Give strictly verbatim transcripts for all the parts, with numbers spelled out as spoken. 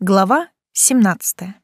Глава семнадцатая.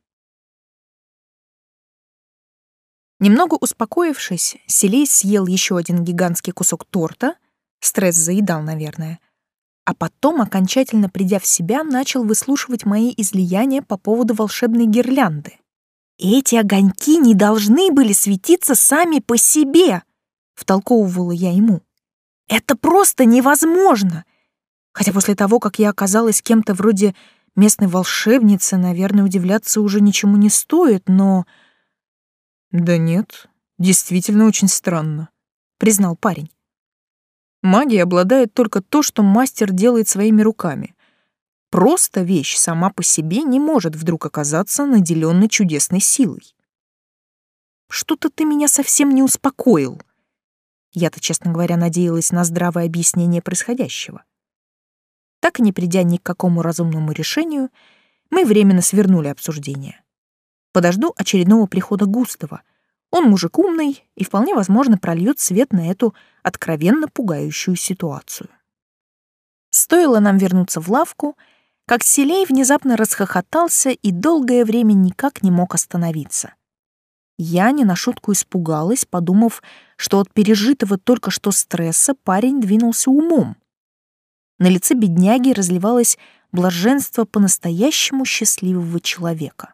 Немного успокоившись, Селей съел еще один гигантский кусок торта, стресс заедал, наверное, а потом, окончательно придя в себя, начал выслушивать мои излияния по поводу волшебной гирлянды. «Эти огоньки не должны были светиться сами по себе», — втолковывала я ему. «Это просто невозможно! Хотя после того, как я оказалась кем-то вроде местной волшебницы, наверное, удивляться уже ничему не стоит, но...» «Да нет, действительно очень странно», — признал парень. «Магией обладает только то, что мастер делает своими руками. Просто вещь сама по себе не может вдруг оказаться наделенной чудесной силой». «Что-то ты меня совсем не успокоил». Я-то, честно говоря, надеялась на здравое объяснение происходящего. Так и не придя ни к какому разумному решению, мы временно свернули обсуждение. Подожду очередного прихода Густава. Он мужик умный и вполне возможно прольет свет на эту откровенно пугающую ситуацию. Стоило нам вернуться в лавку, как Селей внезапно расхохотался и долгое время никак не мог остановиться. Я не на шутку испугалась, подумав, что от пережитого только что стресса парень двинулся умом. На лице бедняги разливалось блаженство по-настоящему счастливого человека.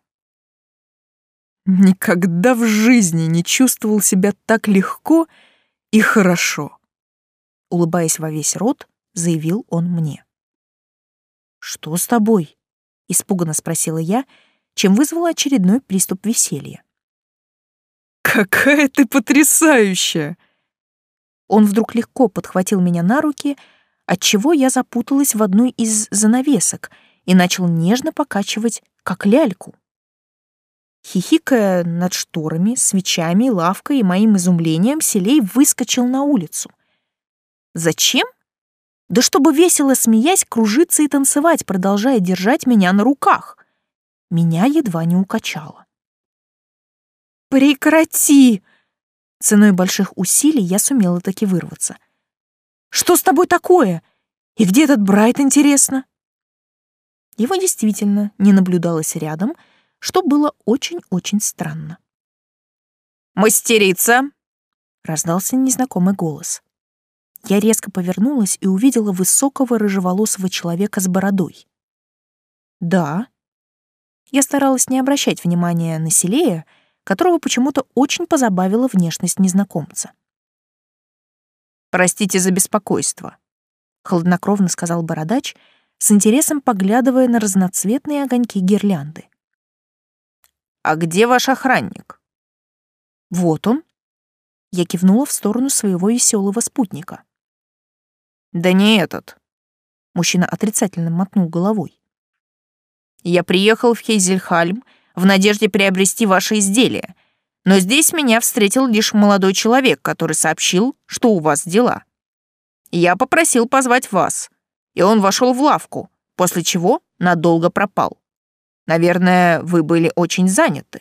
«Никогда в жизни не чувствовал себя так легко и хорошо», — улыбаясь во весь рот, заявил он мне. «Что с тобой?» — испуганно спросила я, чем вызвала очередной приступ веселья. «Какая ты потрясающая!» Он вдруг легко подхватил меня на руки, отчего я запуталась в одной из занавесок и начал нежно покачивать, как ляльку. Хихикая над шторами, свечами, лавкой и моим изумлением, Селей выскочил на улицу. Зачем? Да чтобы весело смеясь, кружиться и танцевать, продолжая держать меня на руках. Меня едва не укачало. «Прекрати!» Ценой больших усилий я сумела таки вырваться. «Что с тобой такое? И где этот Брайт, интересно?» Его действительно не наблюдалось рядом, что было очень-очень странно. «Мастерица!» — раздался незнакомый голос. Я резко повернулась и увидела высокого рыжеволосого человека с бородой. «Да». Я старалась не обращать внимания на Селея, которого почему-то очень позабавила внешность незнакомца. «Простите за беспокойство», — хладнокровно сказал бородач, с интересом поглядывая на разноцветные огоньки гирлянды. «А где ваш охранник?» «Вот он». Я кивнула в сторону своего веселого спутника. «Да не этот». Мужчина отрицательно мотнул головой. «Я приехал в Хейзельхальм в надежде приобрести ваше изделие, но здесь меня встретил лишь молодой человек, который сообщил, что у вас дела. Я попросил позвать вас, и он вошел в лавку, после чего надолго пропал. Наверное, вы были очень заняты».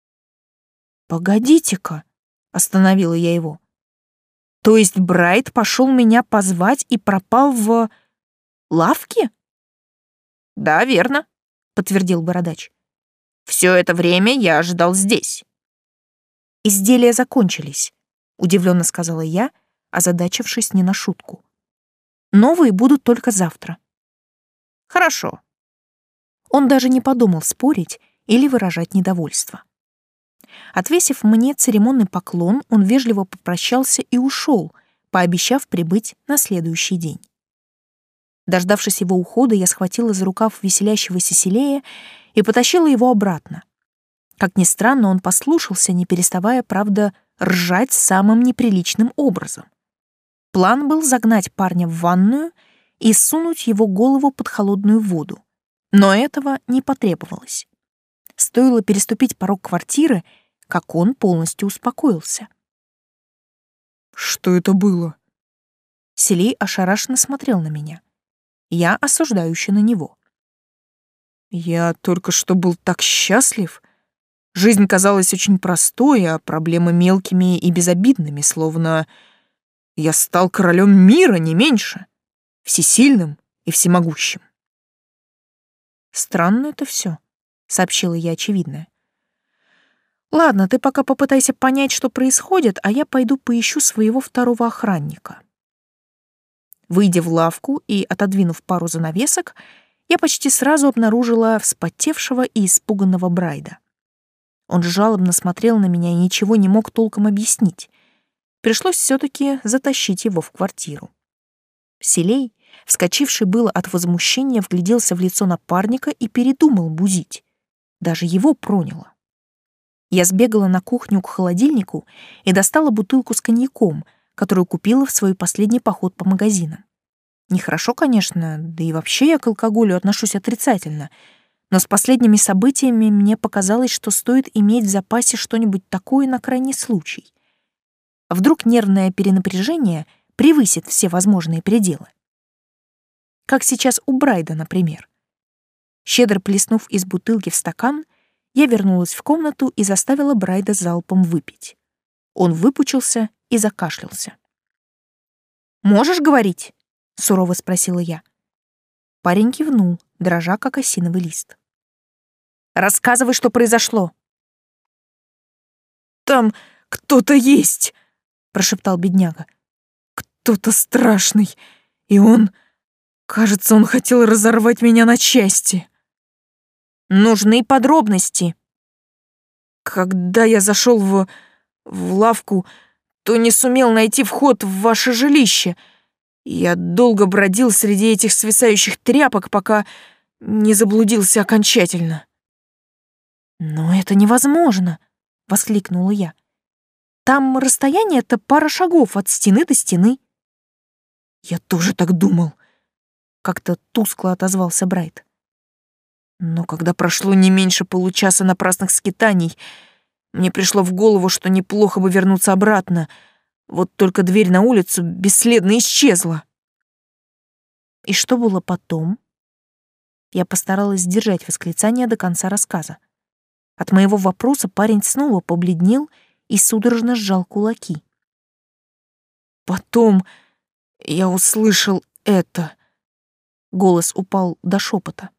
«Погодите-ка», — остановила я его. «То есть Брайт пошел меня позвать и пропал в лавке?» «Да, верно», — подтвердил бородач. «Все это время я ожидал здесь». «Изделия закончились», — удивленно сказала я, озадачившись не на шутку. «Новые будут только завтра». «Хорошо». Он даже не подумал спорить или выражать недовольство. Отвесив мне церемонный поклон, он вежливо попрощался и ушел, пообещав прибыть на следующий день. Дождавшись его ухода, я схватила за рукав веселящегося Селея и потащила его обратно. Как ни странно, он послушался, не переставая, правда, ржать самым неприличным образом. План был загнать парня в ванную и сунуть его голову под холодную воду. Но этого не потребовалось. Стоило переступить порог квартиры, как он полностью успокоился. «Что это было?» Селей ошарашенно смотрел на меня. Я осуждающе на него. «Я только что был так счастлив. Жизнь казалась очень простой, а проблемы мелкими и безобидными, словно я стал королем мира, не меньше, всесильным и всемогущим». Странно это все, сообщила я очевидное. Ладно, ты пока попытайся понять, что происходит, а я пойду поищу своего второго охранника. Выйдя в лавку и отодвинув пару занавесок, я почти сразу обнаружила вспотевшего и испуганного Брайда. Он жалобно смотрел на меня и ничего не мог толком объяснить. Пришлось все-таки затащить его в квартиру. Селей, вскочивший было от возмущения, вгляделся в лицо напарника и передумал бузить. Даже его проняло. Я сбегала на кухню к холодильнику и достала бутылку с коньяком, которую купила в свой последний поход по магазинам. Нехорошо, конечно, да и вообще я к алкоголю отношусь отрицательно, но с последними событиями мне показалось, что стоит иметь в запасе что-нибудь такое на крайний случай. Вдруг нервное перенапряжение превысит все возможные пределы. Как сейчас у Брайда, например. Щедро плеснув из бутылки в стакан, я вернулась в комнату и заставила Брайда залпом выпить. Он выпучился и закашлялся. «Можешь говорить?» — сурово спросила я. Парень кивнул, дрожа, как осиновый лист. «Рассказывай, что произошло». «Там кто-то есть!» — прошептал бедняга. «Кто-то страшный, и он... Кажется, он хотел разорвать меня на части». «Нужны подробности». «Когда я зашел в... в лавку, то не сумел найти вход в ваше жилище. Я долго бродил среди этих свисающих тряпок, пока не заблудился окончательно». «Но это невозможно!» — воскликнула я. «Там расстояние-то пара шагов от стены до стены». «Я тоже так думал», — как-то тускло отозвался Брайт. «Но когда прошло не меньше получаса напрасных скитаний, мне пришло в голову, что неплохо бы вернуться обратно. Вот только дверь на улицу бесследно исчезла». «И что было потом?» Я постаралась сдержать восклицание до конца рассказа. От моего вопроса парень снова побледнел и судорожно сжал кулаки. «Потом я услышал это». Голос упал до шепота.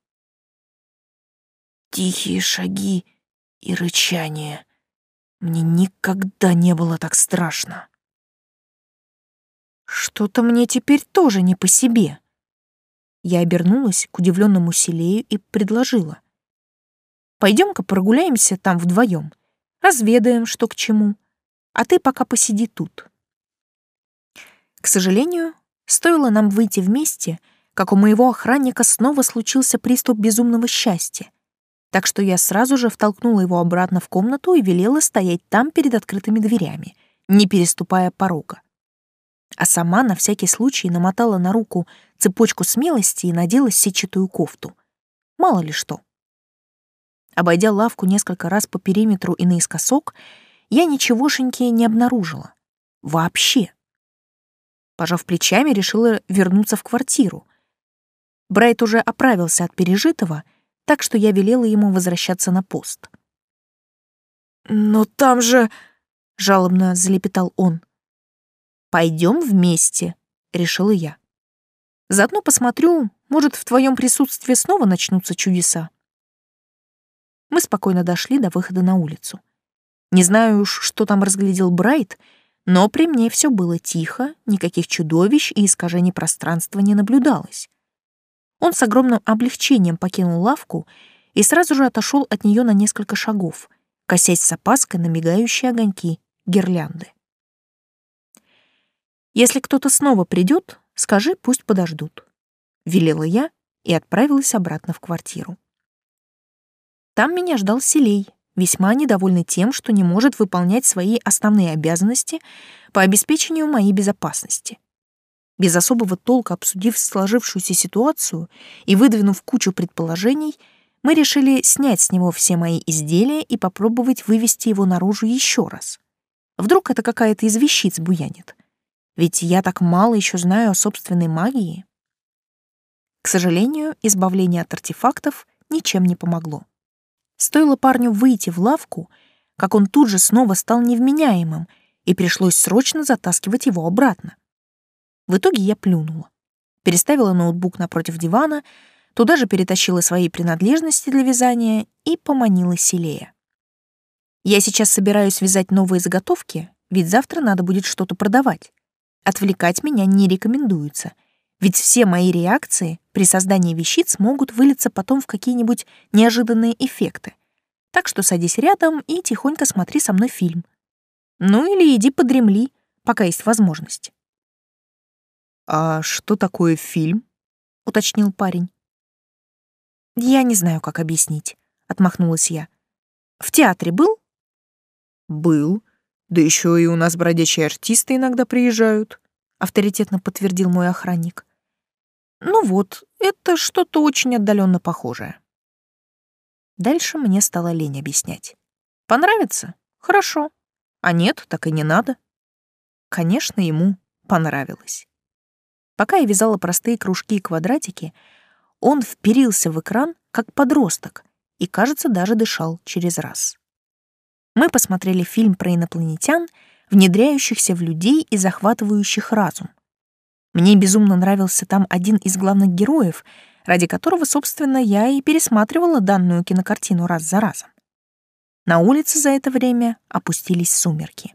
Тихие шаги и рычание. Мне никогда не было так страшно. Что-то мне теперь тоже не по себе. Я обернулась к удивленному Селею и предложила. Пойдем-ка прогуляемся там вдвоем, разведаем, что к чему, а ты пока посиди тут. К сожалению, стоило нам выйти вместе, как у моего охранника снова случился приступ безумного счастья, так что я сразу же втолкнула его обратно в комнату и велела стоять там перед открытыми дверями, не переступая порога. А сама на всякий случай намотала на руку цепочку смелости и надела сетчатую кофту. Мало ли что. Обойдя лавку несколько раз по периметру и наискосок, я ничегошеньки не обнаружила. Вообще. Пожав плечами, решила вернуться в квартиру. Брайт уже оправился от пережитого, так что я велела ему возвращаться на пост. «Но там же...» — жалобно залепетал он. «Пойдем вместе», — решила я. «Заодно посмотрю, может, в твоем присутствии снова начнутся чудеса». Мы спокойно дошли до выхода на улицу. Не знаю уж, что там разглядел Брайт, но при мне все было тихо, никаких чудовищ и искажений пространства не наблюдалось. Он с огромным облегчением покинул лавку и сразу же отошел от нее на несколько шагов, косясь с опаской на мигающие огоньки гирлянды. «Если кто-то снова придет, скажи, пусть подождут», — велела я и отправилась обратно в квартиру. Там меня ждал Селей, весьма недовольный тем, что не может выполнять свои основные обязанности по обеспечению моей безопасности. Без особого толка обсудив сложившуюся ситуацию и выдвинув кучу предположений, мы решили снять с него все мои изделия и попробовать вывести его наружу еще раз. Вдруг это какая-то из вещиц буянит. Ведь я так мало еще знаю о собственной магии. К сожалению, избавление от артефактов ничем не помогло. Стоило парню выйти в лавку, как он тут же снова стал невменяемым, и пришлось срочно затаскивать его обратно. В итоге я плюнула, переставила ноутбук напротив дивана, Туда же перетащила свои принадлежности для вязания и поманила Селея. Я сейчас собираюсь вязать новые заготовки, ведь завтра надо будет что-то продавать. Отвлекать меня не рекомендуется, ведь все мои реакции при создании вещиц могут вылиться потом в какие-нибудь неожиданные эффекты. Так что садись рядом и тихонько смотри со мной фильм. Ну или иди подремли, пока есть возможность. «А что такое фильм?» — уточнил парень. «Я не знаю, как объяснить», — отмахнулась я. «В театре был?» «Был. Да еще и у нас бродячие артисты иногда приезжают», — авторитетно подтвердил мой охранник. «Ну вот, это что-то очень отдаленно похожее». Дальше мне стало лень объяснять. Понравится? Хорошо. А нет, так и не надо. Конечно, ему понравилось. Пока я вязала простые кружки и квадратики, он вперился в экран, как подросток, и, кажется, даже дышал через раз. Мы посмотрели фильм про инопланетян, внедряющихся в людей и захватывающих разум. Мне безумно нравился там один из главных героев, ради которого, собственно, я и пересматривала данную кинокартину раз за разом. На улице за это время опустились сумерки.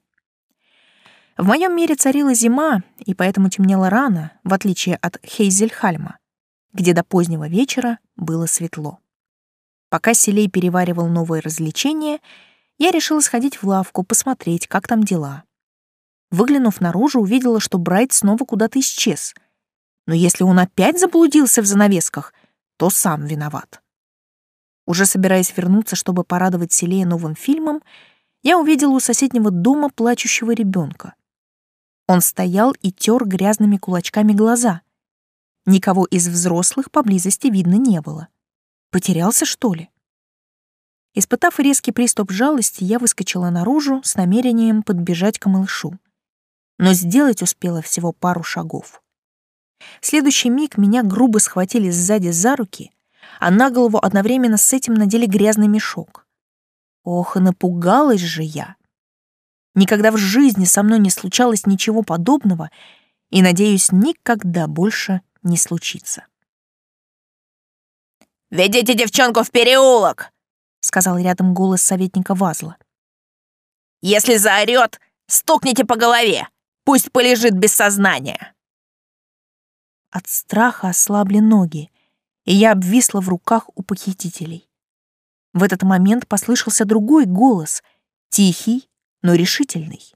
В моем мире царила зима, и поэтому темнело рано, в отличие от Хейзельхальма, где до позднего вечера было светло. Пока Селей переваривал новые развлечения, я решила сходить в лавку, посмотреть, как там дела. Выглянув наружу, увидела, что Брайт снова куда-то исчез. Но если он опять заблудился в занавесках, то сам виноват. Уже собираясь вернуться, чтобы порадовать Селея новым фильмом, я увидела у соседнего дома плачущего ребенка. Он стоял и тер грязными кулачками глаза. Никого из взрослых поблизости видно не было. Потерялся, что ли? Испытав резкий приступ жалости, я выскочила наружу с намерением подбежать к малышу. Но сделать успела всего пару шагов. В следующий миг меня грубо схватили сзади за руки, а на голову одновременно с этим надели грязный мешок. Ох, и напугалась же я. Никогда в жизни со мной не случалось ничего подобного, и, надеюсь, никогда больше не случится. «Ведите девчонку в переулок!» — сказал рядом голос советника Вазла. «Если заорёт, стукните по голове! Пусть полежит без сознания!» От страха ослабли ноги, и я обвисла в руках у похитителей. В этот момент послышался другой голос, тихий, но решительный.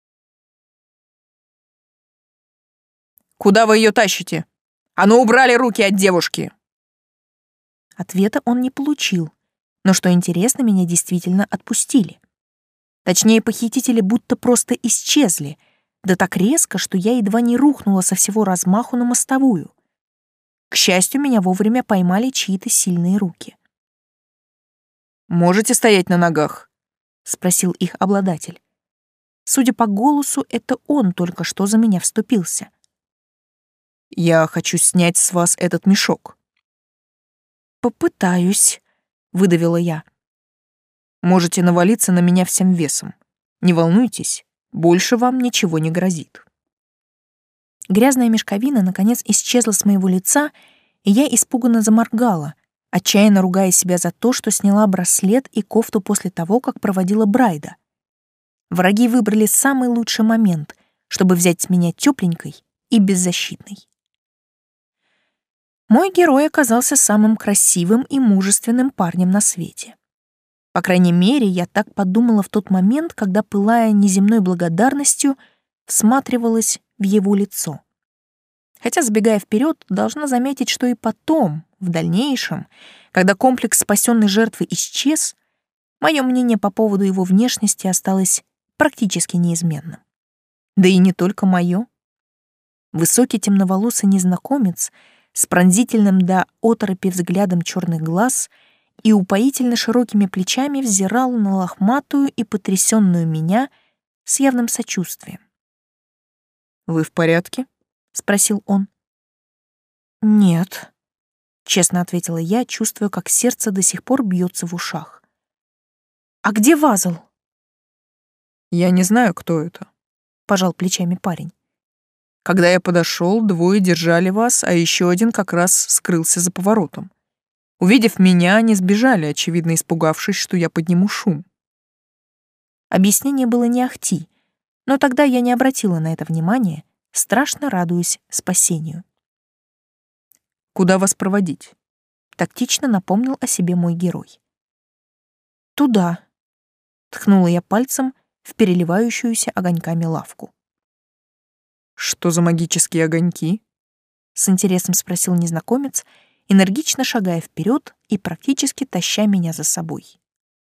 «Куда вы ее тащите? А ну, убрали руки от девушки!» Ответа он не получил, но, что интересно, меня действительно отпустили. Точнее, похитители будто просто исчезли, да так резко, что я едва не рухнула со всего размаху на мостовую. К счастью, меня вовремя поймали чьи-то сильные руки. «Можете стоять на ногах?» — спросил их обладатель. Судя по голосу, это он только что за меня вступился. «Я хочу снять с вас этот мешок». «Попытаюсь», — выдавила я. «Можете навалиться на меня всем весом. Не волнуйтесь, больше вам ничего не грозит». Грязная мешковина наконец исчезла с моего лица, и я испуганно заморгала, отчаянно ругая себя за то, что сняла браслет и кофту после того, как проводила Брайда. Враги выбрали самый лучший момент, чтобы взять с меня тепленькой и беззащитной. Мой герой оказался самым красивым и мужественным парнем на свете. По крайней мере, я так подумала в тот момент, когда, пылая неземной благодарностью, всматривалась в его лицо. Хотя, забегая вперед, должна заметить, что и потом, в дальнейшем, когда комплекс спасенной жертвы исчез, мое мнение по поводу его внешности осталось практически неизменным. Да и не только мое. Высокий темноволосый незнакомец с пронзительным до оторопи взглядом черных глаз и упоительно широкими плечами взирал на лохматую и потрясенную меня с явным сочувствием. «Вы в порядке?» — спросил он. «Нет», — честно ответила я, чувствуя, как сердце до сих пор бьется в ушах. «А где Вазл?» «Я не знаю, кто это», — пожал плечами парень. «Когда я подошел, двое держали вас, а еще один как раз скрылся за поворотом. Увидев меня, они сбежали, очевидно испугавшись, что я подниму шум. Объяснение было не ахти, но тогда я не обратила на это внимания, страшно радуясь спасению. «Куда вас проводить?» — тактично напомнил о себе мой герой. «Туда», — ткнула я пальцем в переливающуюся огоньками лавку. «Что за магические огоньки?» — с интересом спросил незнакомец, энергично шагая вперед и практически таща меня за собой.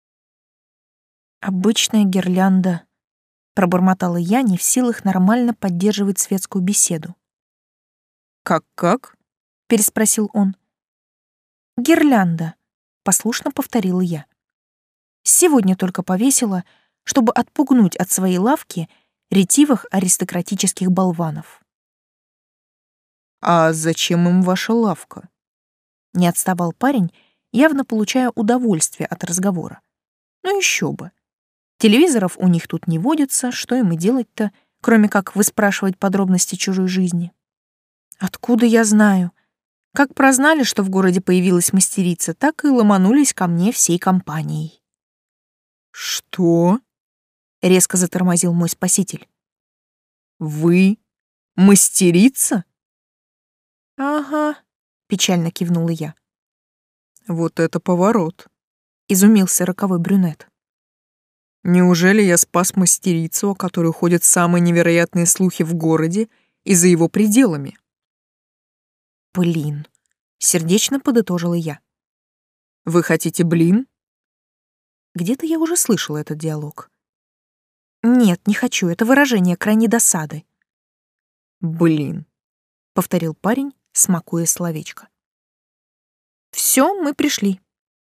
«Обычная гирлянда», — пробормотала я, не в силах нормально поддерживать светскую беседу. «Как-как?» — переспросил он. «Гирлянда», — послушно повторила я. «Сегодня только повесила, чтобы отпугнуть от своей лавки ретивых аристократических болванов». «А зачем им ваша лавка?» Не отставал парень, явно получая удовольствие от разговора. Ну еще бы. Телевизоров у них тут не водится, что им и делать-то, кроме как выспрашивать подробности чужой жизни. Откуда я знаю? Как прознали, что в городе появилась мастерица, так и ломанулись ко мне всей компанией. «Что?» — резко затормозил мой спаситель. «Вы мастерица?» «Ага», — печально кивнула я. «Вот это поворот!» — изумился роковой брюнет. «Неужели я спас мастерицу, о которой ходят самые невероятные слухи в городе и за его пределами?» «Блин», — сердечно подытожила я. «Вы хотите блин?» Где-то я уже слышала этот диалог. «Нет, не хочу, это выражение крайней досады». «Блин», — повторил парень, смакуя словечко. «Все, мы пришли».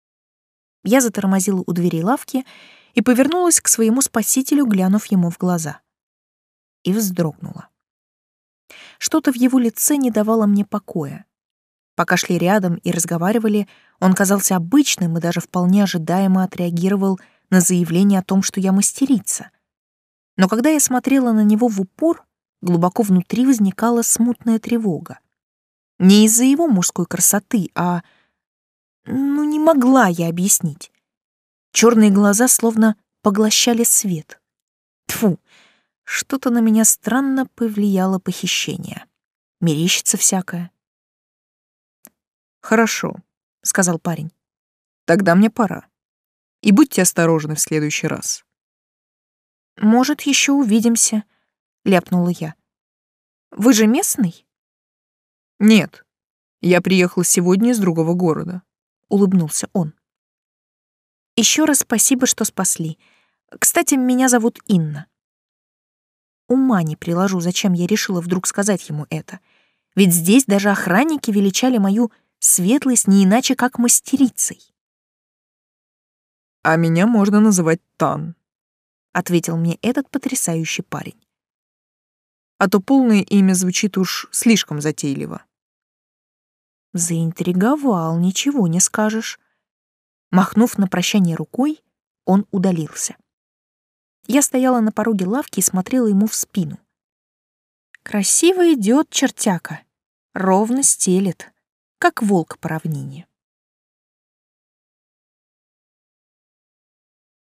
Я затормозила у двери лавки и повернулась к своему спасителю, глянув ему в глаза. И вздрогнула. Что-то в его лице не давало мне покоя. Пока шли рядом и разговаривали, он казался обычным и даже вполне ожидаемо отреагировал на заявление о том, что я мастерица. Но когда я смотрела на него в упор, глубоко внутри возникала смутная тревога. Не из-за его мужской красоты, а... Ну, не могла я объяснить. Черные глаза словно поглощали свет. Тьфу, что-то на меня странно повлияло похищение. Мерещится всякое. «Хорошо», — сказал парень. «Тогда мне пора. И будьте осторожны в следующий раз». «Может, еще увидимся», — ляпнула я. «Вы же местный?» «Нет, я приехал сегодня из другого города», — улыбнулся он. «Еще раз спасибо, что спасли. Кстати, меня зовут Инна». Ума не приложу, зачем я решила вдруг сказать ему это. Ведь здесь даже охранники величали мою светлость не иначе, как мастерицей. «А меня можно называть Тан», — ответил мне этот потрясающий парень. «А то полное имя звучит уж слишком затейливо». Заинтриговал, ничего не скажешь. Махнув на прощание рукой, он удалился. Я стояла на пороге лавки и смотрела ему в спину. Красиво идет чертяка, ровно стелет, как волк по равнине.